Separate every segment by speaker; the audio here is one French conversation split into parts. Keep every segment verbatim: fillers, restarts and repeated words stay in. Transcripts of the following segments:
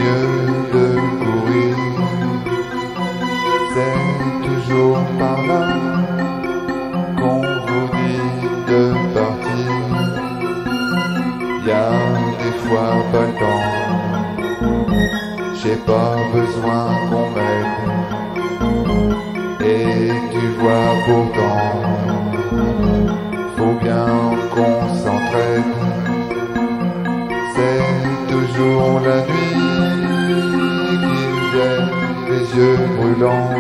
Speaker 1: mieux de courir. C'est toujours par là qu'on vous dit de partir. Y a des fois pas le temps, j'ai pas besoin qu'on m'aide. Et tu vois pourtant, faut bien qu'on s'entraide. C'est toujours la nuit qu'ils viennent, les yeux brûlants.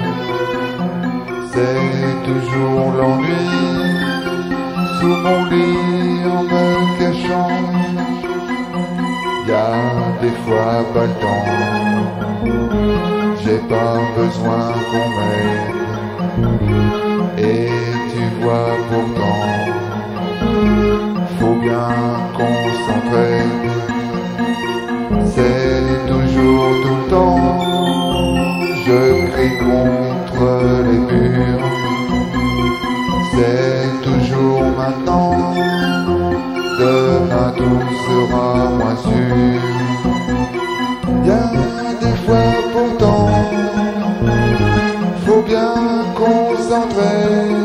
Speaker 1: C'est toujours l'ennui sous mon lit en me cachant. Y a des fois pas le temps, j'ai pas besoin qu'on m'aide. Et tu vois pourtant, faut bien qu'on s'entraide. C'est toujours tout le temps, je crie contre les murs. C'est toujours maintenant, demain tout sera moins sûr. Y a des fois pourtant, faut bien qu'on s'entraide.